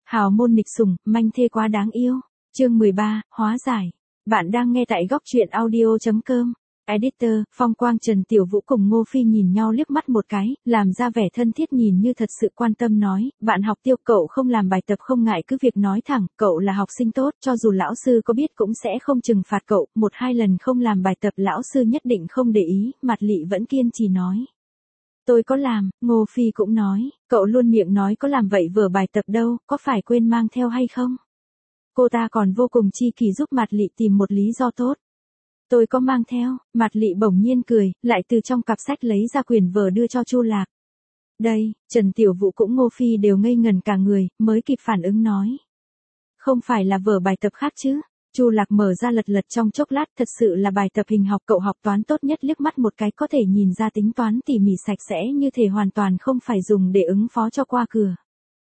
Hào môn nghịch sủng, manh thê quá đáng yêu. Chương 13, hóa giải. Bạn đang nghe tại góc truyện audio.com. Editor, Phong Quang Trần Tiểu Vũ cùng Ngô Phi nhìn nhau liếc mắt một cái, làm ra vẻ thân thiết nhìn như thật sự quan tâm nói, bạn học Tiêu cậu không làm bài tập không ngại cứ việc nói thẳng, cậu là học sinh tốt, cho dù lão sư có biết cũng sẽ không trừng phạt cậu, một hai lần không làm bài tập lão sư nhất định không để ý, Mạt Lị vẫn kiên trì nói. Tôi có làm, Ngô Phi cũng nói, cậu luôn miệng nói có làm vậy vở bài tập đâu, có phải quên mang theo hay không? Cô ta còn vô cùng chi kỳ giúp Mạt Lị tìm một lý do tốt. Tôi có mang theo, Mạt Lị bỗng nhiên cười, lại từ trong cặp sách lấy ra quyển vở đưa cho Chu Lạc. Đây, Trần Tiểu Vũ cũng Ngô Phi đều ngây ngẩn cả người, mới kịp phản ứng nói. Không phải là vở bài tập khác chứ? Chu Lạc mở ra lật lật trong chốc lát, thật sự là bài tập hình học, cậu học toán tốt nhất liếc mắt một cái có thể nhìn ra tính toán tỉ mỉ sạch sẽ như thể hoàn toàn không phải dùng để ứng phó cho qua cửa.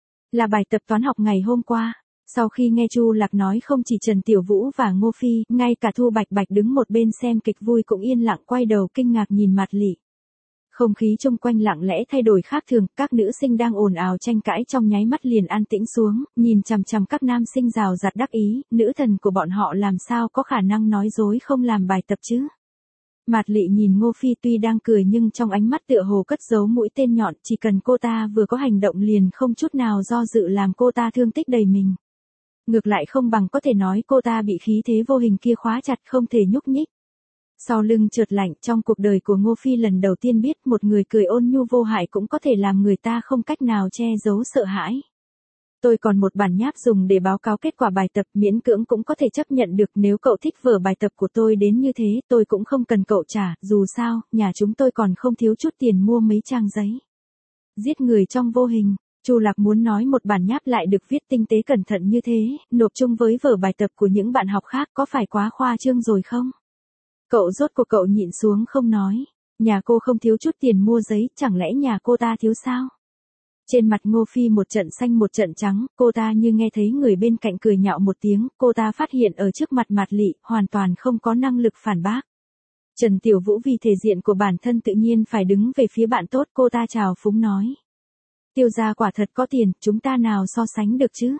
Là bài tập toán học ngày hôm qua. Sau khi nghe Chu Lạc nói không chỉ Trần Tiểu Vũ và Ngô Phi, ngay cả Thu Bạch Bạch đứng một bên xem kịch vui cũng yên lặng quay đầu kinh ngạc nhìn Mạt Lị. Không khí chung quanh lặng lẽ thay đổi khác thường, các nữ sinh đang ồn ào tranh cãi trong nháy mắt liền an tĩnh xuống, nhìn chằm chằm các nam sinh rào rạt đắc ý, nữ thần của bọn họ làm sao có khả năng nói dối không làm bài tập chứ. Mạt Lị nhìn Ngô Phi tuy đang cười nhưng trong ánh mắt tựa hồ cất giấu mũi tên nhọn, chỉ cần cô ta vừa có hành động liền không chút nào do dự làm cô ta thương tích đầy mình. Ngược lại không bằng có thể nói cô ta bị khí thế vô hình kia khóa chặt không thể nhúc nhích. Sau lưng chợt lạnh, trong cuộc đời của Ngô Phi lần đầu tiên biết một người cười ôn nhu vô hại cũng có thể làm người ta không cách nào che giấu sợ hãi. Tôi còn một bản nháp dùng để báo cáo kết quả bài tập, miễn cưỡng cũng có thể chấp nhận được, nếu cậu thích vở bài tập của tôi đến như thế tôi cũng không cần cậu trả, dù sao, nhà chúng tôi còn không thiếu chút tiền mua mấy trang giấy. Giết người trong vô hình. Chu Lạc muốn nói một bản nháp lại được viết tinh tế cẩn thận như thế, nộp chung với vở bài tập của những bạn học khác có phải quá khoa trương rồi không? Cậu rốt cuộc cậu nhịn xuống không nói. Nhà cô không thiếu chút tiền mua giấy, chẳng lẽ nhà cô ta thiếu sao? Trên mặt Ngô Phi một trận xanh một trận trắng, cô ta như nghe thấy người bên cạnh cười nhạo một tiếng, cô ta phát hiện ở trước mặt Mạt Lị, hoàn toàn không có năng lực phản bác. Trần Tiểu Vũ vì thể diện của bản thân tự nhiên phải đứng về phía bạn tốt, cô ta trào phúng nói. Tiêu gia quả thật có tiền, chúng ta nào so sánh được chứ?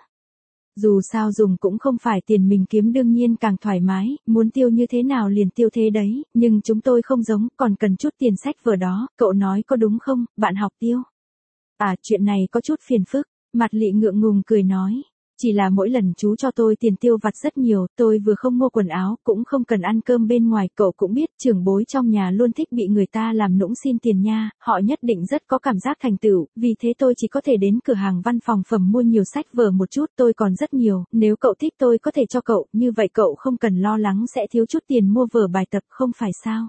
Dù sao dùng cũng không phải tiền mình kiếm đương nhiên càng thoải mái, muốn tiêu như thế nào liền tiêu thế đấy, nhưng chúng tôi không giống, còn cần chút tiền sách vở đó, cậu nói có đúng không, bạn học Tiêu? À, chuyện này có chút phiền phức, Mạt Lị ngượng ngùng cười nói. Chỉ là mỗi lần chú cho tôi tiền tiêu vặt rất nhiều, tôi vừa không mua quần áo, cũng không cần ăn cơm bên ngoài, cậu cũng biết, trưởng bối trong nhà luôn thích bị người ta làm nũng xin tiền nha, họ nhất định rất có cảm giác thành tựu, vì thế tôi chỉ có thể đến cửa hàng văn phòng phẩm mua nhiều sách vở một chút, tôi còn rất nhiều, nếu cậu thích tôi có thể cho cậu, như vậy cậu không cần lo lắng sẽ thiếu chút tiền mua vở bài tập, không phải sao?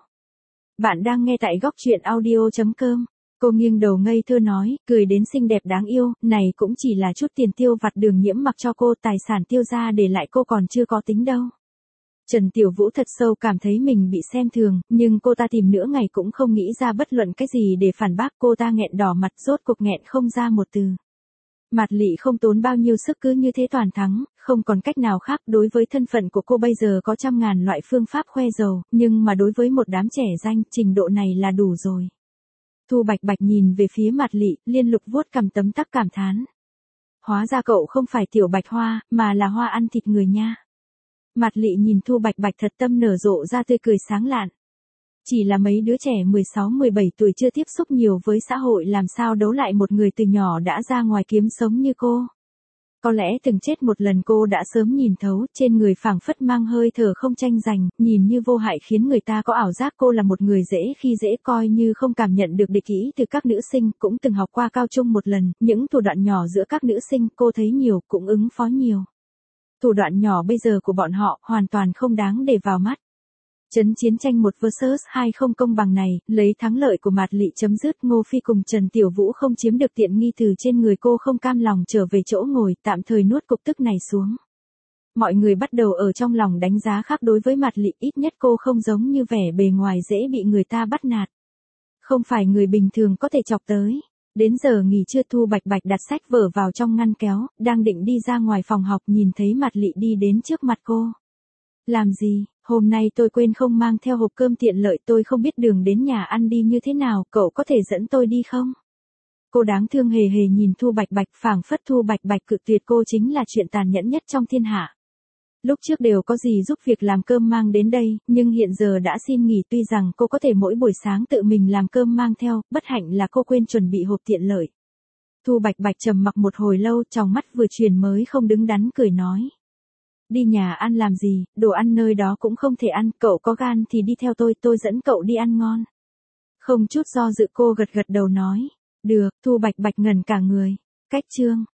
Bạn đang nghe tại góc truyện audio.com. Cô nghiêng đầu ngây thơ nói, cười đến xinh đẹp đáng yêu, này cũng chỉ là chút tiền tiêu vặt Đường Nhiễm mặc cho cô, tài sản Tiêu gia để lại cô còn chưa có tính đâu. Trần Tiểu Vũ thật sâu cảm thấy mình bị xem thường, nhưng cô ta tìm nửa ngày cũng không nghĩ ra bất luận cái gì để phản bác, cô ta nghẹn đỏ mặt rốt cuộc nghẹn không ra một từ. Mạt Lị không tốn bao nhiêu sức cứ như thế toàn thắng, không còn cách nào khác, đối với thân phận của cô bây giờ có trăm ngàn loại phương pháp khoe giàu, nhưng mà đối với một đám trẻ danh, trình độ này là đủ rồi. Thu Bạch Bạch nhìn về phía Mạt Lị, liên lục vuốt cằm tấm tắc cảm thán. Hóa ra cậu không phải Tiểu Bạch Hoa, mà là hoa ăn thịt người nha. Mạt Lị nhìn Thu Bạch Bạch thật tâm nở rộ ra tươi cười sáng lạn. Chỉ là mấy đứa trẻ 16-17 tuổi chưa tiếp xúc nhiều với xã hội làm sao đấu lại một người từ nhỏ đã ra ngoài kiếm sống như cô. Có lẽ từng chết một lần cô đã sớm nhìn thấu, trên người phảng phất mang hơi thở không tranh giành, nhìn như vô hại khiến người ta có ảo giác cô là một người dễ khi dễ, coi như không cảm nhận được địch ý từ các nữ sinh, cũng từng học qua cao trung một lần, những thủ đoạn nhỏ giữa các nữ sinh cô thấy nhiều, cũng ứng phó nhiều. Thủ đoạn nhỏ bây giờ của bọn họ hoàn toàn không đáng để vào mắt. Chấn chiến tranh 1 vs 2 không công bằng này, lấy thắng lợi của Mạt Lị chấm dứt, Ngô Phi cùng Trần Tiểu Vũ không chiếm được tiện nghi từ trên người cô không cam lòng trở về chỗ ngồi, tạm thời nuốt cục tức này xuống. Mọi người bắt đầu ở trong lòng đánh giá khác đối với Mạt Lị, ít nhất cô không giống như vẻ bề ngoài dễ bị người ta bắt nạt. Không phải người bình thường có thể chọc tới. Đến giờ nghỉ trưa Thu Bạch Bạch đặt sách vở vào trong ngăn kéo, đang định đi ra ngoài phòng học nhìn thấy Mạt Lị đi đến trước mặt cô. Làm gì? Hôm nay tôi quên không mang theo hộp cơm tiện lợi, tôi không biết đường đến nhà ăn đi như thế nào, cậu có thể dẫn tôi đi không? Cô đáng thương hề hề nhìn Thu Bạch Bạch, phảng phất Thu Bạch Bạch cự tuyệt cô chính là chuyện tàn nhẫn nhất trong thiên hạ. Lúc trước đều có gì giúp việc làm cơm mang đến đây, nhưng hiện giờ đã xin nghỉ, tuy rằng cô có thể mỗi buổi sáng tự mình làm cơm mang theo, bất hạnh là cô quên chuẩn bị hộp tiện lợi. Thu Bạch Bạch trầm mặc một hồi lâu, tròng mắt vừa chuyển mới không đứng đắn cười nói. Đi nhà ăn làm gì, đồ ăn nơi đó cũng không thể ăn, cậu có gan thì đi theo tôi dẫn cậu đi ăn ngon. Không chút do dự cô gật gật đầu nói. Được, Thu Bạch Bạch ngẩn cả người. Cách chương